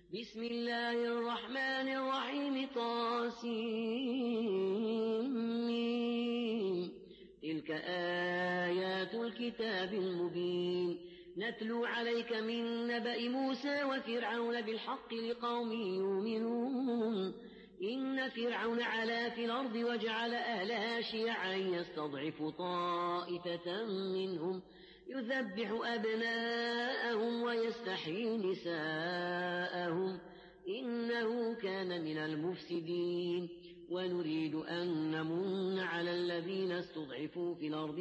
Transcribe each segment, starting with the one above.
بسم الله الرحمن الرحيم طاسين تلك آيات الكتاب المبين نتلو عليك من نبأ موسى وفرعون بالحق لقوم يؤمنون إن فرعون علا في الأرض وجعل أهلها شيعا يستضعف طائفة منهم يذبح أبناءهم ويستحيي نساءهم إنه كان من المفسدين ونريد أن نمن على الذين استضعفوا في الأرض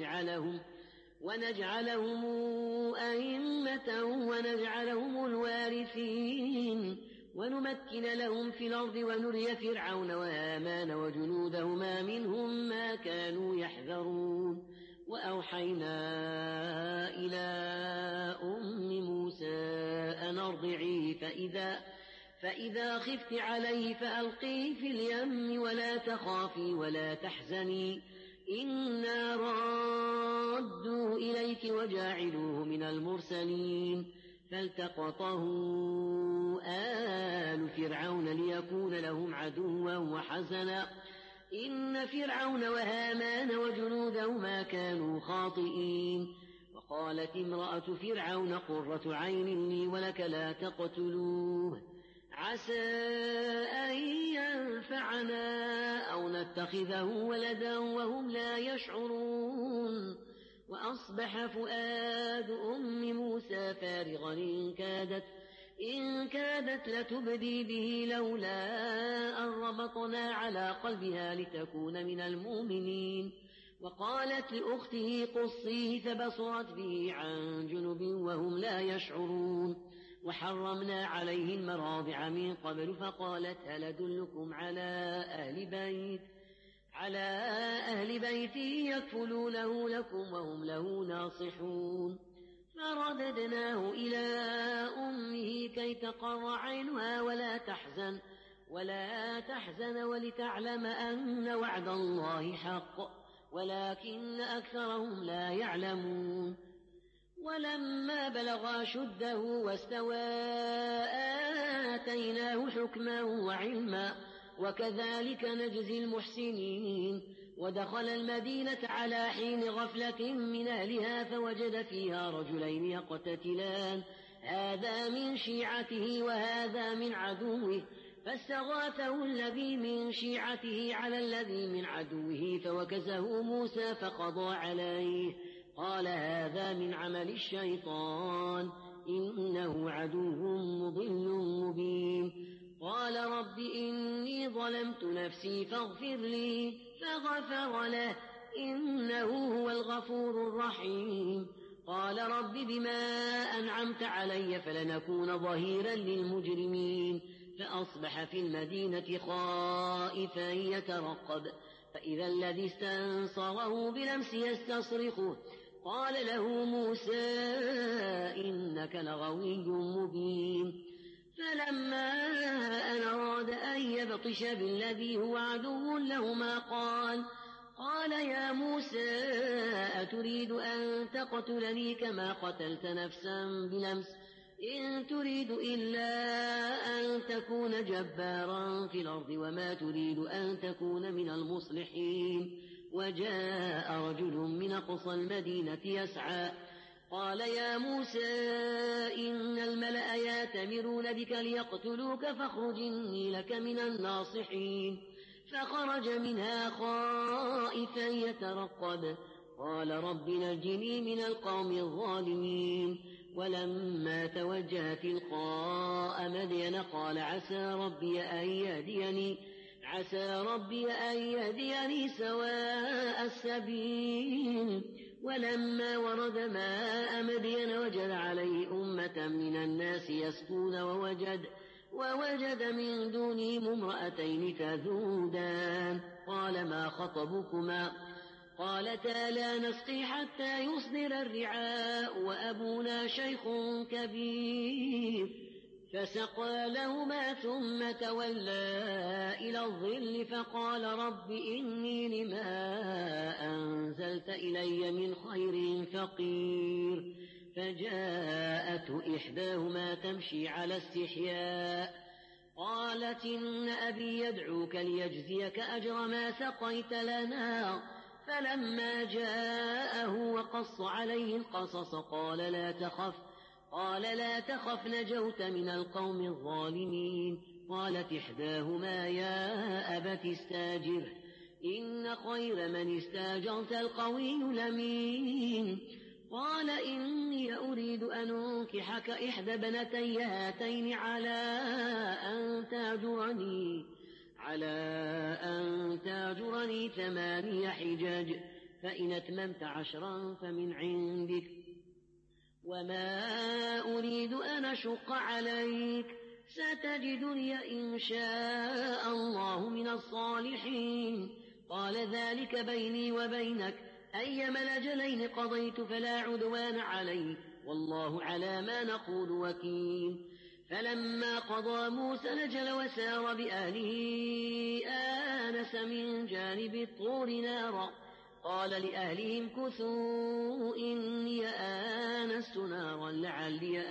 ونجعلهم أئمة ونجعلهم الوارثين ونمكن لهم في الأرض ونري فرعون وهامان وجنودهما منهم ما كانوا يحذرون وأوحينا إلى أم موسى أن أرضعيه فإذا خفت عليه فألقيه في اليم ولا تخافي ولا تحزني إنا رادوه إليك وجاعلوه من المرسلين فالتقطه آل فرعون ليكون لهم عدوا وحزنا إن فرعون وهامان وجنودهما كانوا خاطئين وقالت امرأة فرعون قرة عين لي ولك لا تقتلوه عسى أن ينفعنا أو نتخذه ولدا وهم لا يشعرون وأصبح فؤاد أم موسى فارغا إن كادت لتبدي به لولا أن ربطنا على قلبها لتكون من المؤمنين وقالت لأخته قصيه فبصرت به عن جنب وهم لا يشعرون وحرمنا عليه المراضع من قبل فقالت هل أدلكم على أهل بيت يكفلونه لكم وهم له ناصحون فرددناه إلى أمه كي تقر عينها ولا تحزن ولتعلم أن وعد الله حق ولكن أكثرهم لا يعلمون ولما بلغ شده واستوى آتيناه حكما وعلما وكذلك نجزي المحسنين ودخل المدينة على حين غفلة من أهلها فوجد فيها رجلين يقتتلان هذا من شيعته وهذا من عدوه فاستغاثه الذي من شيعته على الذي من عدوه فوكزه موسى فقضى عليه قال هذا من عمل الشيطان إنه عدو مضل مبين قال رب إني ظلمت نفسي فاغفر لي فغفر له إنه هو الغفور الرحيم قال رب بما أنعمت علي فلنكون ظهيرا للمجرمين فأصبح في المدينة خائفا يترقب فإذا الذي استنصره بلمس يستصرخه قال له موسى إنك لغوي مبين فلما أن أراد أن يبطش بالذي هو عدو لهما قال يا موسى أتريد أن تقتلني كما قتلت نفسا بلمس إن تريد إلا أن تكون جبارا في الأرض وما تريد أن تكون من المصلحين وجاء رجل من أقصى المدينة يسعى قال يا موسى إن الملأ يأتمرون بك ليقتلوك فاخرج إني لك من الناصحين فخرج منها خائفا يترقب قال رب نجني من القوم الظالمين ولما توجه تلقاء مدين قال عسى ربي أن يهديني سواء السبيل ولما ورد ماء مدين وجد عليه أمة من الناس يسقون ووجد من دونهم امرأتين تذودان قال ما خطبكما قالتا لا نسقي حتى يصدر الرعاء وأبونا شيخ كبير فسقى لهما ثم تولى إلى الظل فقال رب إني لما أنزلت إلي من خير فقير فجاءته إحداهما تمشي على استحياء قالت إن أبي يدعوك ليجزيك أجر ما سقيت لنا. فلما جاءه وقص عليه القصص قال لا تخف نجوت من القوم الظالمين. قالت إحداهما يا أبت استاجره إن خير من استاجرت القوي الأمين. قال إني أريد أن أنكحك إحدى ابنتي هاتين على أن تأجرني 8 حجج فإن أتممت 10 فمن عندك وما أريد أن أشق عليك ستجدني إن شاء الله من الصالحين. قال ذلك بيني وبينك أيما الأجلين قضيت فلا عدوان علي والله على ما نقول وكيل. فلما قضى موسى الأجل وسار بأهله آنس من جانب الطور نارا قال لأهلهم كثوا إني آنست نارا لعلي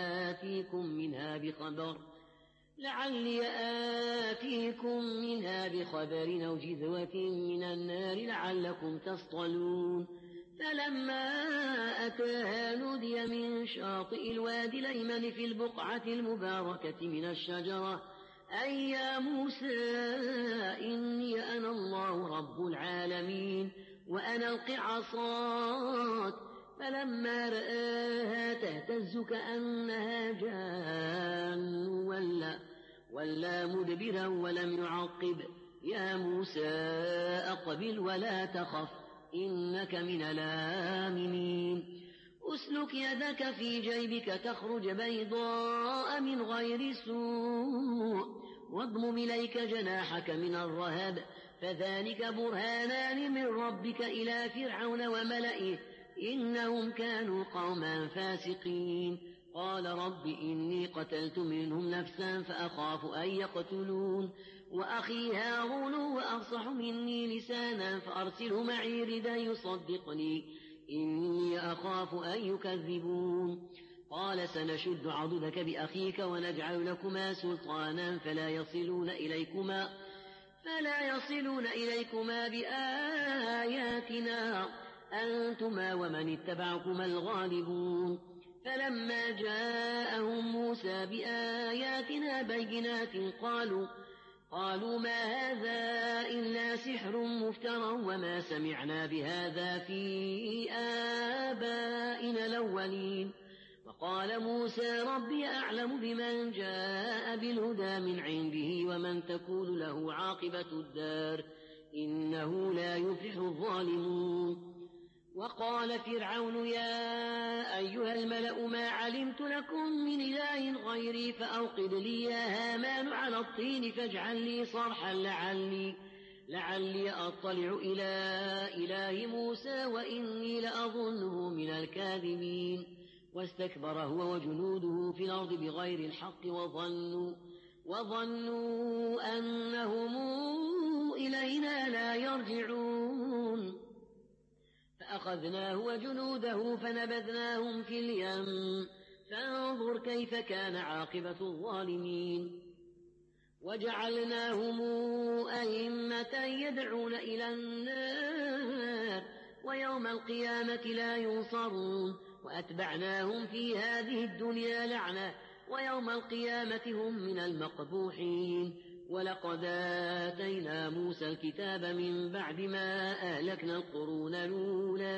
آتيكم منها بخبر أو جذوة من النار لعلكم تصطلون. فلما أتاها نودي من شاطئ الوادي الأيمن في البقعة المباركة من الشجرة أي يا موسى إني أنا الله رب العالمين وأن ألق عصاك. فلما رآها تهتز كأنها جان ولا مدبرا ولم يعقب. يا موسى أقبل ولا تخف إنك من الآمنين. أسلك يدك في جيبك تخرج بيضاء من غير سوء واضمم إليك جناحك من الرهب فذلك برهانان من ربك إلى فرعون وملئه إنهم كانوا قوما فاسقين. قال رب إني قتلت منهم نفسا فأخاف أن يقتلون وأخي هارون هو أفصح مني لسانا فأرسله معي ردا يصدقني إني أخاف أن يكذبون. قال سنشد عضدك بأخيك ونجعل لكما سلطانا فلا يصلون إليكما بآياتنا أنتما ومن اتبعكما الغالبون. فلما جاءهم موسى بآياتنا بينات قالوا ما هذا إلا سحر مفترى وما سمعنا بهذا في آبائنا الأولين. وقال موسى ربي أعلم بمن جاء بالهدى من عنده ومن تكون له عاقبة الدار إنه لا يفلح الظالمون. وقال فرعون يا أيها الملأ ما علمت لكم من إله غيري فأوقد لي يا هامان على الطين فاجعل لي صرحا لعلي أطلع إلى إله موسى وإني لأظنه من الكاذبين. واستكبر هو وجنوده في الأرض بغير الحق وظنوا أنهم إلينا لا يرجعون. فأخذناه وجنوده فنبذناهم في اليم فانظر كيف كان عاقبة الظالمين. وجعلناهم أئمة يدعون إلى النار ويوم القيامة لا ينصرون. وأتبعناهم في هذه الدنيا لعنة ويوم القيامة هم من المقبوحين. ولقد آتينا موسى الكتاب من بعد ما أهلكنا القرون الأولى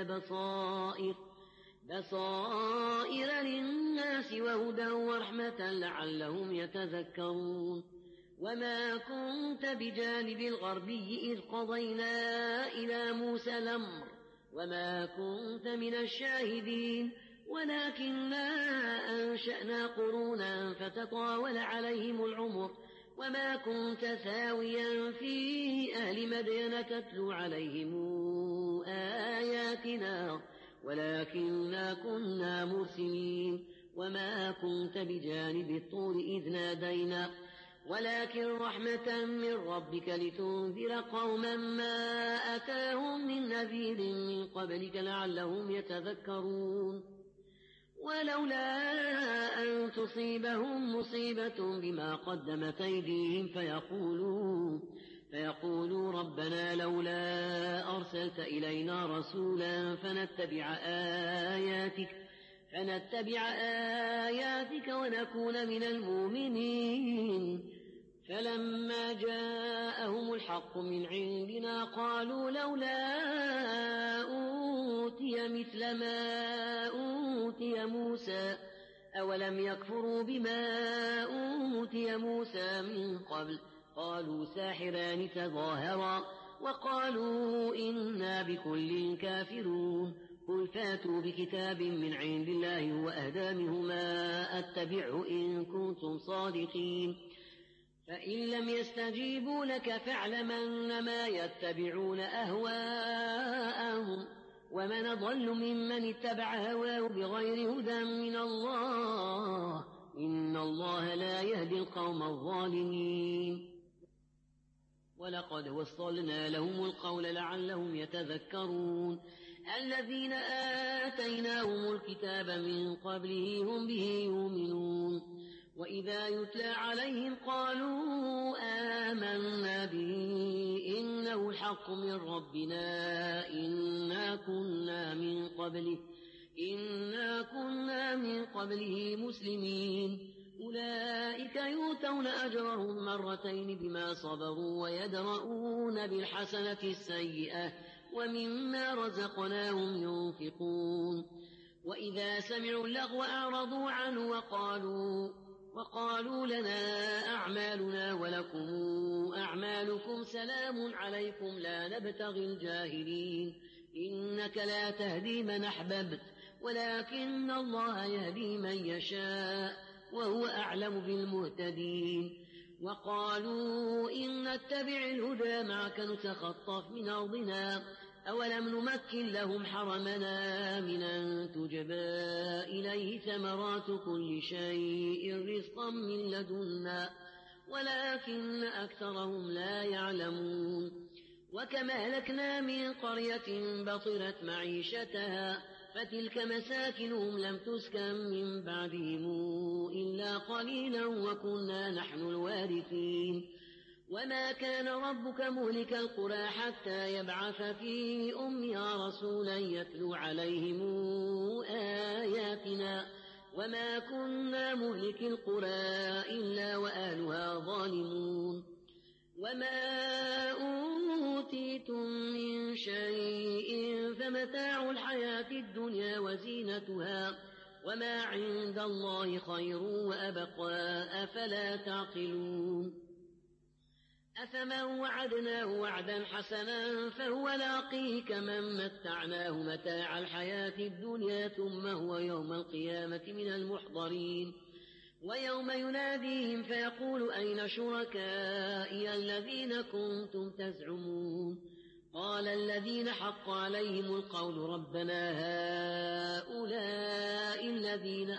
بصائر للناس وهدى ورحمة لعلهم يتذكرون. وما كنت بجانب الغربي إذ قضينا إلى موسى الأمر وما كنت من الشاهدين ولكننا أنشأنا قرونا فتطاول عليهم العمر وما كنت ثاويا في أهل مدين تتلو عليهم آياتنا ولكننا كنا مرسلين. وما كنت بجانب الطور إذ نادينا ولكن رحمة من ربك لتنذر قوما ما أتاهم من نذير من قبلك لعلهم يتذكرون. ولولا أن تصيبهم مصيبة بما قدمت أيديهم فيقولوا ربنا لولا أرسلت إلينا رسولا فنتبع آياتك ونكون من المؤمنين. فلما جاءهم الحق من عندنا قالوا لولا أوتي مثل ما أوتي موسى أولم يكفروا بما أوتي موسى من قبل قالوا ساحران تظاهرا وقالوا إنا بكل كافرون. قل فاتوا بكتاب من عند الله هو أهدى منهما أتبعه إن كنتم صادقين. فإن لم يستجيبوا لك فاعلم أنما يتبعون أهواءهم ومن أضل ممن اتبع هواه بغير هدى من الله إن الله لا يهدي القوم الظالمين. ولقد وصلنا لهم القول لعلهم يتذكرون. الذين آتيناهم الكتاب من قبله هم به يؤمنون وإذا يتلى عليهم قالوا آمنا به إنه الحق من ربنا إنا كنا من قبله مسلمين. أولئك يؤتون أجرهم مرتين بما صبروا ويدرؤون بالحسنة السيئة ومما رزقناهم ينفقون. وإذا سمعوا اللغو أعرضوا عنه وقالوا لنا أعمالنا ولكم أعمالكم سلام عليكم لا نبتغي الجاهلين. إنك لا تهدي من أحببت ولكن الله يهدي من يشاء وهو أعلم بالمهتدين. وقالوا إن نتبع الهدى معك نتخطف من أرضنا أولم نمكن لهم حرمنا من أن تجبى إليه ثمرات كل شيء رزقا من لدنا ولكن أكثرهم لا يعلمون. وكم أهلكنا من قرية بطرت معيشتها فتلك مساكنهم لم تسكن من بعدهم إلا قليلا وكنا نحن الوارثين. وما كان ربك مهلك القرى حتى يبعث في أمها رسولا يتلو عليهم آياتنا وما كنا مهلك القرى إلا وأهلها ظالمون. وما أوتيتم من شيء فمتاع الحياة الدنيا وزينتها وما عند الله خير وأبقى أفلا تعقلون. أفمن وعدناه وعدا حسنا فهو لاقيه كمن متعناه متاع الحياة الدنيا ثم هو يوم القيامة من المحضرين. ويوم يناديهم فيقول أين شركائي الذين كنتم تزعمون قال الذين حق عليهم القول ربنا هؤلاء الذين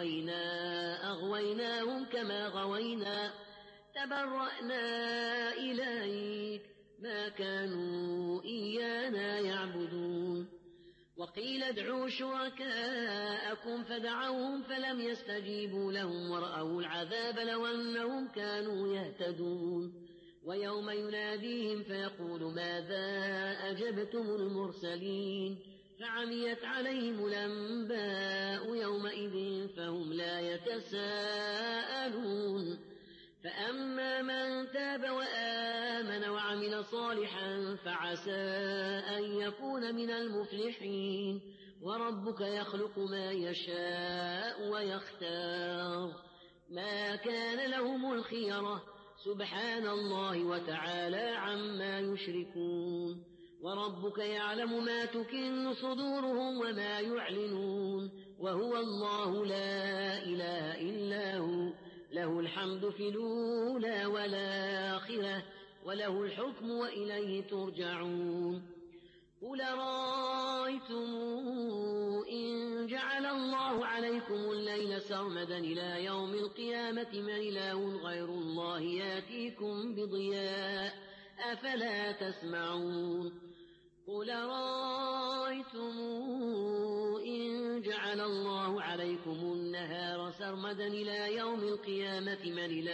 أغويناهم كما غوينا تبرأنا إليك ما كانوا إيانا يعبدون. وقيل ادعوا شركاءكم فدعوهم فلم يستجيبوا لهم ورأوا العذاب لو أنهم كانوا يهتدون. ويوم يناديهم فيقول ماذا أجبتم المرسلين فعميت عليهم الأنباء يومئذ فهم لا يتساءلون. فأما من تاب وآمن وعمل صالحا فعسى أن يكون من المفلحين. وربك يخلق ما يشاء ويختار ما كان لهم الخيرة سبحان الله وتعالى عما يشركون. وربك يعلم ما تكن صدورهم وما يعلنون وهو الله لا إله إلا هو له الحمد في الأولى والآخرة وله الحكم وإليه ترجعون. قل رأيتم إن جعل الله عليكم الليل سرمدا إلى يوم القيامة من إله غير الله يأتيكم بضياء أفلا تسمعون. قل رأيتم إن جعل الله عليكم النهار سرمدا إلى يوم القيامة من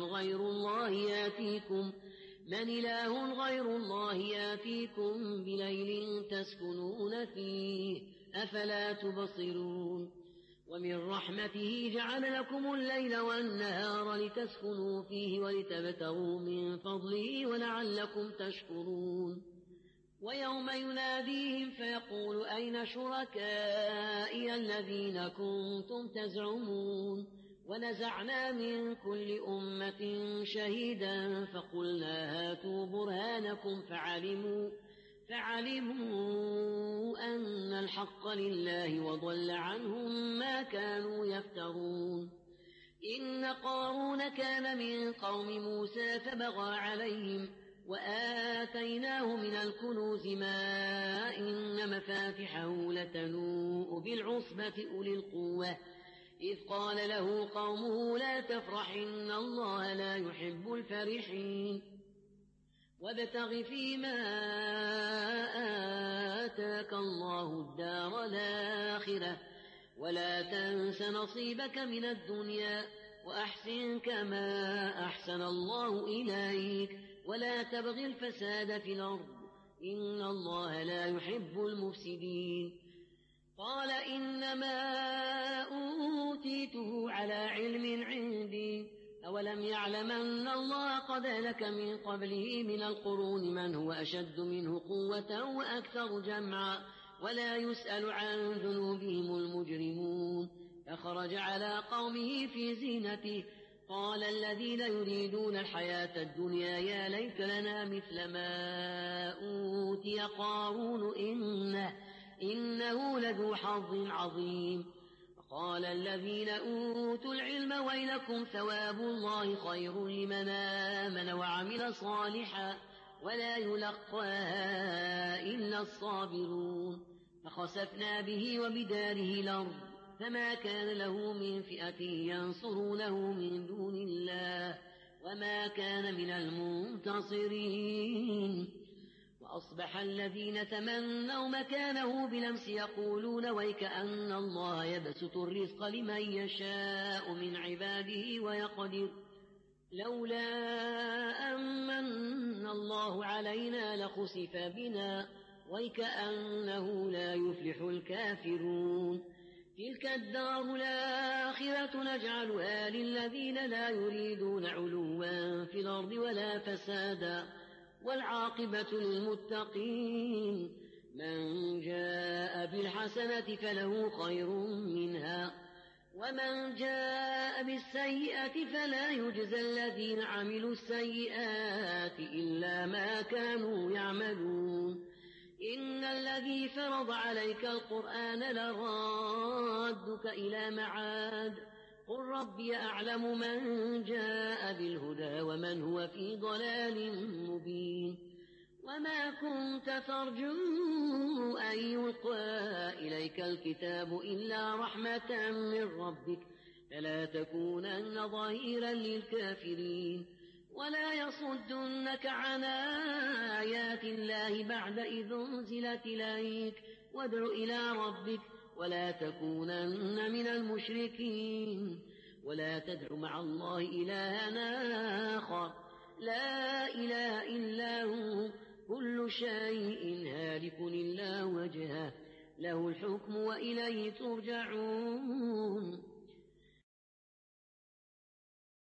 إله غير الله ياتيكم بليل تسكنون فيه أفلا تبصرون ومن رحمته جعل لكم الليل والنهار لتسكنوا فيه ولتبتغوا من فضله ولعلكم تشكرون ويوم يناديهم فيقول أين شركائي الذين كنتم تزعمون ونزعنا من كل أمة شهيدا فقلنا هاتوا برهانكم فعلموا أن الحق لله وضل عنهم ما كانوا يفترون إن قارون كان من قوم موسى فبغى عليهم وآتيناه من الكنوز ما إن مفاتحه لتنوء بالعصبة أولي القوة إذ قال له قومه لا تفرح إن الله لا يحب الفرحين وابتغ فيما آتاك الله الدار الآخرة ولا تنس نصيبك من الدنيا وأحسن كما أحسن الله إليك ولا تبغ الفساد في الأرض إن الله لا يحب المفسدين قال إنما أوتيته على علم عندي أولم يعلم أن الله قد أهلك من قبله من القرون من هو أشد منه قوة وأكثر جمعا ولا يسأل عن ذنوبهم المجرمون فخرج على قومه في زينته قال الذين يريدون الحياة الدنيا يا ليت لنا مثل ما أوتي قارون إنه لذو حظ عظيم وقال الذين أوتوا العلم ويلكم ثواب الله خير لمن آمن وعمل صالحا ولا يلقاها إلا الصابرون فخسفنا به وبداره الأرض فما كان له من فئة ينصرونه من دون الله وما كان من المنتصرين وأصبح الذين تمنوا مكانه بلمس يقولون ويكأن الله يبسط الرزق لمن يشاء من عباده ويقدر لولا أمن الله علينا لخسف بنا ويكأنه لا يفلح الكافرون تلك الدار الآخرة نجعلها للذين لا يريدون علوا في الأرض ولا فسادا والعاقبة للمتقين من جاء بالحسنة فله خير منها ومن جاء بالسيئة فلا يجزى الذين عملوا السيئات إلا ما كانوا يعملون إن الذي فرض عليك القرآن لرادك إلى معاد قل ربي أعلم من جاء بالهدى ومن هو في ضلال مبين وما كنت ترجو أن يلقى إليك الكتاب إلا رحمة من ربك فلا تكونن ظهيرا للكافرين ولا يصدنك عن آيات الله بعد إذ أنزلت إليك وادع إلى ربك ولا تكونن من المشركين ولا تدع مع الله إلها آخر لا إله إلا هو كل شيء هالك إلا وجهه له الحكم وإليه ترجعون